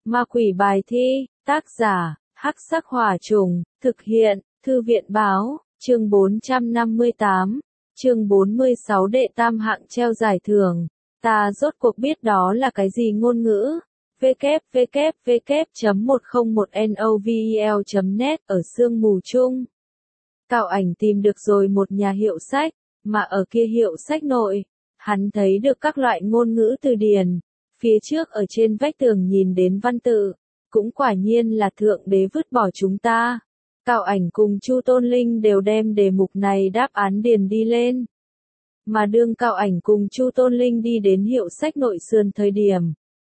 Ma quỷ bài thi, tác giả, Hắc Sắc Hỏa Trùng, thực hiện, Thư viện Báo, chương 458, chương 46 đệ tam hạng treo giải thưởng. Ta rốt cuộc biết đó là cái gì ngôn ngữ. www.101novel.net ở sương mù chung. Cao Ảnh tìm được rồi một nhà hiệu sách, mà ở kia hiệu sách nội, hắn thấy được các loại ngôn ngữ từ điển. Phía trước ở trên vách tường nhìn đến văn tự, cũng quả nhiên là Thượng Đế vứt bỏ chúng ta. Cao Ảnh cùng Chu Tôn Linh đều đem đề mục này đáp án điền đi lên. Mà đương Cao Ảnh cùng Chu Tôn Linh đi đến hiệu sách nội sườn thời điểm,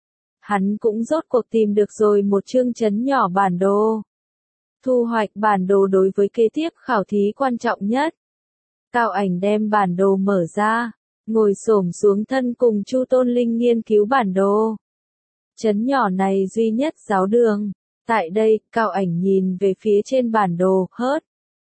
hắn cũng rốt cuộc tìm được rồi một chương chấn nhỏ bản đồ. Thu hoạch bản đồ đối với kế tiếp khảo thí quan trọng nhất. Cao Ảnh đem bản đồ mở ra, ngồi xổm xuống thân cùng Chu Tôn Linh nghiên cứu bản đồ. Trấn nhỏ này duy nhất giáo đường. Tại đây, Cao Ảnh nhìn về phía trên bản đồ, hớt.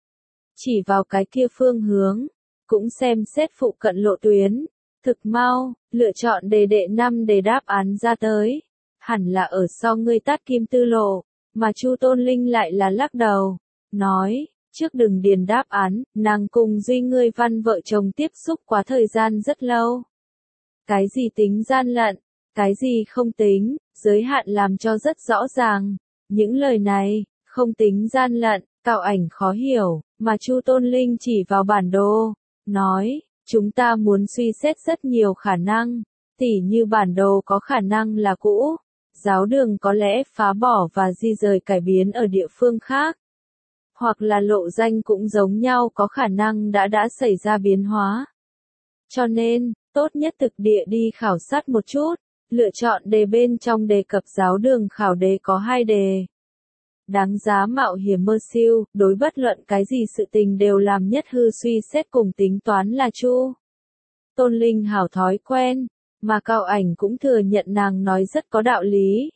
Chỉ vào cái kia phương hướng, cũng xem xét phụ cận lộ tuyến. Thực mau, lựa chọn đề đệ 5 để đáp án ra tới. Hẳn là ở sau ngươi tát kim tư lộ, mà Chu Tôn Linh lại là lắc đầu, nói, trước đừng điền đáp án, nàng cùng Duy ngươi văn vợ chồng tiếp xúc quá thời gian rất lâu. Cái gì tính gian lận, cái gì không tính, giới hạn làm cho rất rõ ràng. Những lời này, không tính gian lận, Cao Ảnh khó hiểu, mà Chu Tôn Linh chỉ vào bản đồ, nói, chúng ta muốn suy xét rất nhiều khả năng, tỉ như bản đồ có khả năng là cũ, giáo đường có lẽ phá bỏ và di rời cải biến ở địa phương khác. Hoặc là lộ danh cũng giống nhau có khả năng đã xảy ra biến hóa. Cho nên, tốt nhất thực địa đi khảo sát một chút, lựa chọn đề bên trong đề cập giáo đường khảo đề có 2 đề. Đáng giá mạo hiểm mơ siêu, đối bất luận cái gì sự tình đều làm nhất hư suy xét cùng tính toán là Chu Tôn Linh hảo thói quen, mà Cao Ảnh cũng thừa nhận nàng nói rất có đạo lý.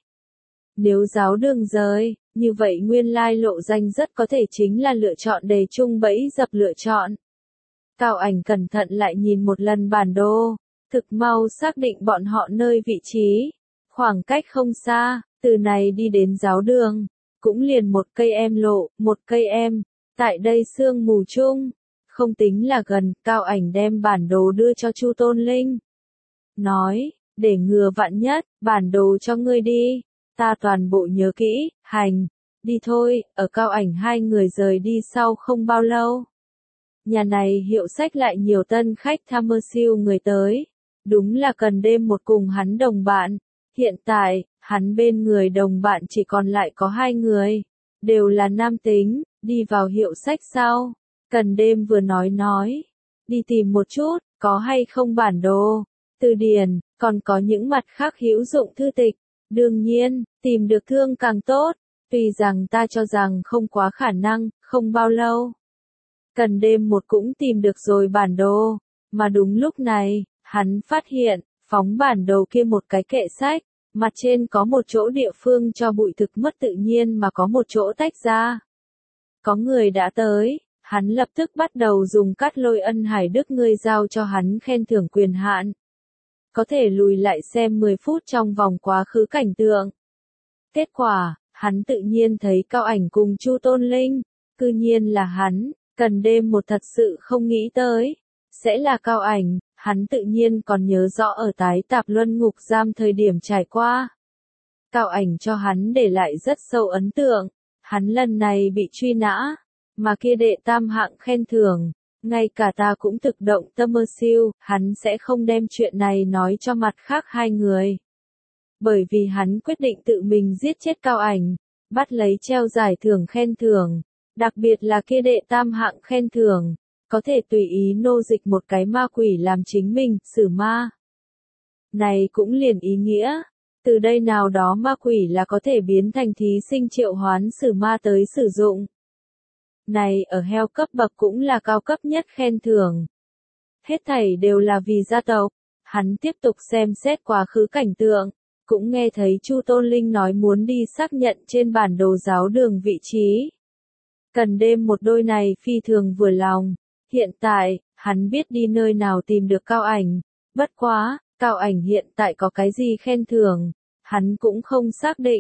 Nếu giáo đường rời, như vậy nguyên lai lộ danh rất có thể chính là lựa chọn đề chung bẫy dập lựa chọn. Cao Ảnh cẩn thận lại nhìn một lần bản đồ, thực mau xác định bọn họ nơi vị trí, khoảng cách không xa, từ này đi đến giáo đường, cũng liền 1 cây em lộ, 1 cây em, tại đây sương mù chung, không tính là gần. Cao Ảnh đem bản đồ đưa cho Chu Tôn Linh, nói, để ngừa vạn nhất, bản đồ cho ngươi đi, ta toàn bộ nhớ kỹ, hành, đi thôi. Ở Cao Ảnh hai người rời đi sau không bao lâu. Nhà này hiệu sách lại nhiều tân khách tham mơ siêu người tới, đúng là cần đêm một cùng hắn đồng bạn. Hiện tại, hắn bên người đồng bạn chỉ còn lại có 2 người, đều là nam tính, đi vào hiệu sách sau. Cần đêm vừa nói, đi tìm một chút, có hay không bản đồ, từ điển, còn có những mặt khác hữu dụng thư tịch. Đương nhiên, tìm được thương càng tốt, tuy rằng ta cho rằng không quá khả năng, không bao lâu. Cần đêm một cũng tìm được rồi bản đồ, mà đúng lúc này, hắn phát hiện, phóng bản đồ kia một cái kệ sách, mặt trên có một chỗ địa phương cho bụi thực mất tự nhiên mà có một chỗ tách ra. Có người đã tới, hắn lập tức bắt đầu dùng Cát Lôi Ân Hải Đức ngươi giao cho hắn khen thưởng quyền hạn. Có thể lùi lại xem 10 phút trong vòng quá khứ cảnh tượng. Kết quả, hắn tự nhiên thấy Cao Ảnh cùng Chu Tôn Linh, cư nhiên là hắn. Cần đêm một thật sự không nghĩ tới, sẽ là Cao Ảnh. Hắn tự nhiên còn nhớ rõ ở tái tạp luân ngục giam thời điểm trải qua. Cao Ảnh cho hắn để lại rất sâu ấn tượng, hắn lần này bị truy nã, mà kia đệ tam hạng khen thưởng, ngay cả ta cũng thực động tâm mơ siêu, hắn sẽ không đem chuyện này nói cho mặt khác 2 người. Bởi vì hắn quyết định tự mình giết chết Cao Ảnh, bắt lấy treo giải thưởng khen thưởng, đặc biệt là kia đệ tam hạng khen thưởng. Có thể tùy ý nô dịch một cái ma quỷ làm chính mình, sử ma. Này cũng liền ý nghĩa, từ đây nào đó ma quỷ là có thể biến thành thí sinh triệu hoán sử ma tới sử dụng. Này ở heo cấp bậc cũng là cao cấp nhất khen thưởng. Hết thảy đều là vì gia tộc. Hắn tiếp tục xem xét quá khứ cảnh tượng, cũng nghe thấy Chu Tôn Linh nói muốn đi xác nhận trên bản đồ giáo đường vị trí. Cần đêm một đôi này phi thường vừa lòng. Hiện tại, hắn biết đi nơi nào tìm được Cao Ảnh, bất quá, Cao Ảnh hiện tại có cái gì khen thưởng, hắn cũng không xác định,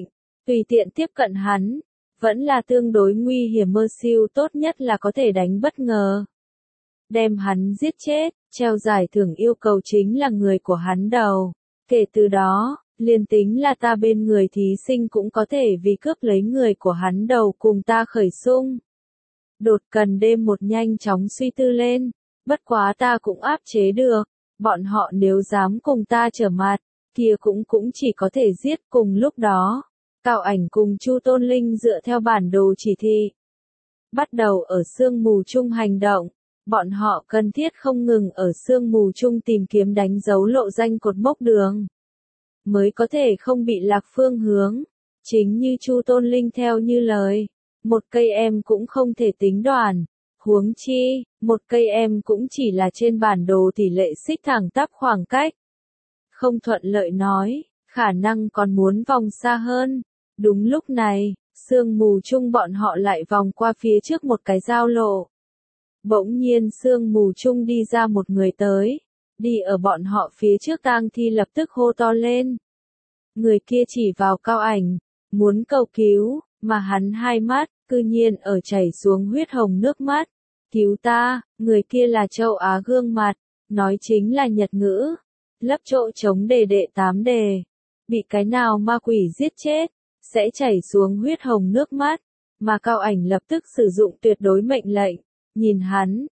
tùy tiện tiếp cận hắn, vẫn là tương đối nguy hiểm. Mơ siêu tốt nhất là có thể đánh bất ngờ, đem hắn giết chết, treo giải thưởng yêu cầu chính là người của hắn đầu. Kể từ đó, liền tính là ta bên người thí sinh cũng có thể vì cướp lấy người của hắn đầu cùng ta khởi xung. Đột Cần Đêm một nhanh chóng suy tư lên, bất quá ta cũng áp chế được, bọn họ nếu dám cùng ta trở mặt, kia cũng chỉ có thể giết. Cùng lúc đó, Cao Ảnh cùng Chu Tôn Linh dựa theo bản đồ chỉ thị, bắt đầu ở sương mù chung hành động. Bọn họ cần thiết không ngừng ở sương mù chung tìm kiếm đánh dấu lộ danh cột mốc đường, mới có thể không bị lạc phương hướng. Chính như Chu Tôn Linh theo như lời, một cây em cũng không thể tính đoàn, huống chi, một cây em cũng chỉ là trên bản đồ tỷ lệ xích thẳng tắp khoảng cách. Không thuận lợi nói, khả năng còn muốn vòng xa hơn. Đúng lúc này, sương mù chung bọn họ lại vòng qua phía trước một cái giao lộ. Bỗng nhiên sương mù chung đi ra một người tới, đi ở bọn họ phía trước. Tang Thi lập tức hô to lên. Người kia chỉ vào Cao Ảnh, muốn cầu cứu, mà hắn hai mắt, cư nhiên ở chảy xuống huyết hồng nước mắt. Cứu ta, người kia là châu Á gương mặt, nói chính là Nhật ngữ, lấp chỗ trống đề đệ 8 đề. Bị cái nào ma quỷ giết chết, sẽ chảy xuống huyết hồng nước mắt, mà Cao Ảnh lập tức sử dụng tuyệt đối mệnh lệnh, nhìn hắn,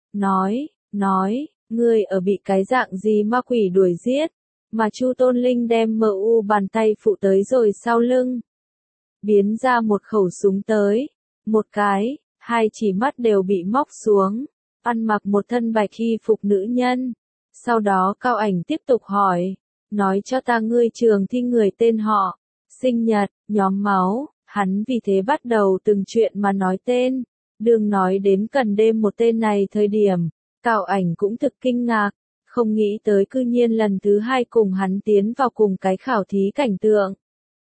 nói, ngươi ở bị cái dạng gì ma quỷ đuổi giết, mà Chu Tôn Linh đem MU bàn tay phụ tới rồi sau lưng, biến ra một khẩu súng tới, một cái, hai chỉ mắt đều bị móc xuống, ăn mặc một thân bạch y phục nữ nhân. Sau đó Cao Ảnh tiếp tục hỏi, nói cho ta ngươi trường thi người tên họ, sinh nhật, nhóm máu. Hắn vì thế bắt đầu từng chuyện mà nói tên. Đừng nói đến Cần Đêm một tên này thời điểm, Cao Ảnh cũng thực kinh ngạc, không nghĩ tới cư nhiên lần thứ hai cùng hắn tiến vào cùng cái khảo thí cảnh tượng.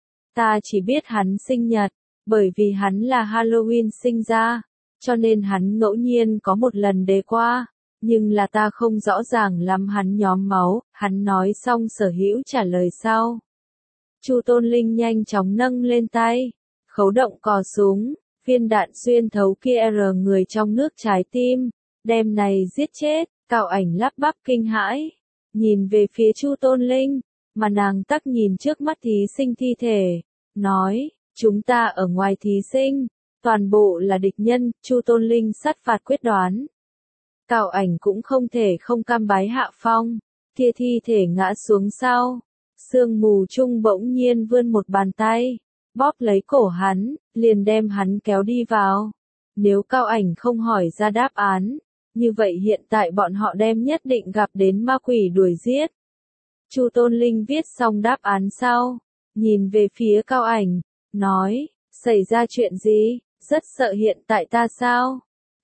Ta chỉ biết hắn sinh nhật, bởi vì hắn là Halloween sinh ra, cho nên hắn ngẫu nhiên có một lần đề qua, nhưng là ta không rõ ràng lắm hắn nhóm máu. Hắn nói xong sở hữu trả lời sau. Chu Tôn Linh nhanh chóng nâng lên tay, khấu động cò súng, viên đạn xuyên thấu kia người trong nước trái tim, đem này giết chết. Cao Ảnh lắp bắp kinh hãi, nhìn về phía Chu Tôn Linh, mà nàng tắc nhìn trước mắt thí sinh thi thể, nói, chúng ta ở ngoài thí sinh, toàn bộ là địch nhân. Chu Tôn Linh sát phạt quyết đoán. Cao Ảnh cũng không thể không cam bái hạ phong, kia thi thể ngã xuống sau, sương mù chung bỗng nhiên vươn một bàn tay, bóp lấy cổ hắn, liền đem hắn kéo đi vào. Nếu Cao Ảnh không hỏi ra đáp án, như vậy hiện tại bọn họ đem nhất định gặp đến ma quỷ đuổi giết. Chu Tôn Linh viết xong đáp án sau, nhìn về phía Cao Ảnh, nói, xảy ra chuyện gì, rất sợ hiện tại ta sao?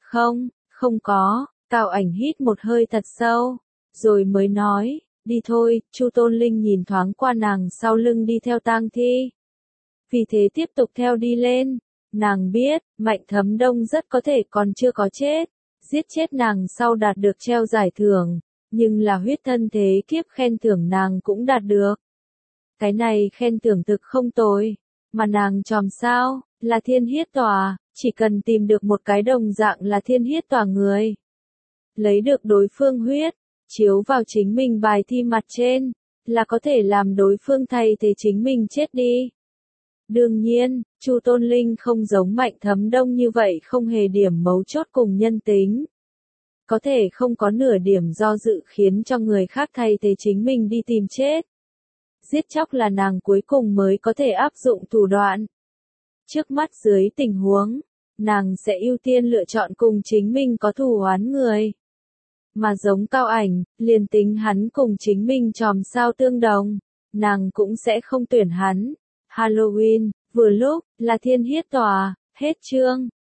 Không có. Cao Ảnh hít một hơi thật sâu, rồi mới nói, đi thôi. Chu Tôn Linh nhìn thoáng qua nàng sau lưng đi theo tang thi, vì thế tiếp tục theo đi lên. Nàng biết, Mạnh Thấm Đông rất có thể còn chưa có chết, giết chết nàng sau đạt được treo giải thưởng, nhưng là huyết thân thế kiếp khen thưởng nàng cũng đạt được. Cái này khen thưởng thực không tồi, mà nàng chòm sao, là Thiên Hiết Tòa, chỉ cần tìm được một cái đồng dạng là Thiên Hiết Tòa người, lấy được đối phương huyết, chiếu vào chính mình bài thi mặt trên, là có thể làm đối phương thay thế chính mình chết đi. Đương nhiên, Chu Tôn Linh không giống Mạnh Thấm Đông như vậy không hề điểm mấu chốt cùng nhân tính. Có thể không có nửa điểm do dự khiến cho người khác thay thế chính mình đi tìm chết. Giết chóc là nàng cuối cùng mới có thể áp dụng thủ đoạn. Trước mắt dưới tình huống, nàng sẽ ưu tiên lựa chọn cùng chính mình có thù oán người. Mà giống Cao Ảnh, liền tính hắn cùng chính mình chòm sao tương đồng, nàng cũng sẽ không tuyển hắn. Halloween, vừa lúc, là Thiên Hiết Tòa, hết chương.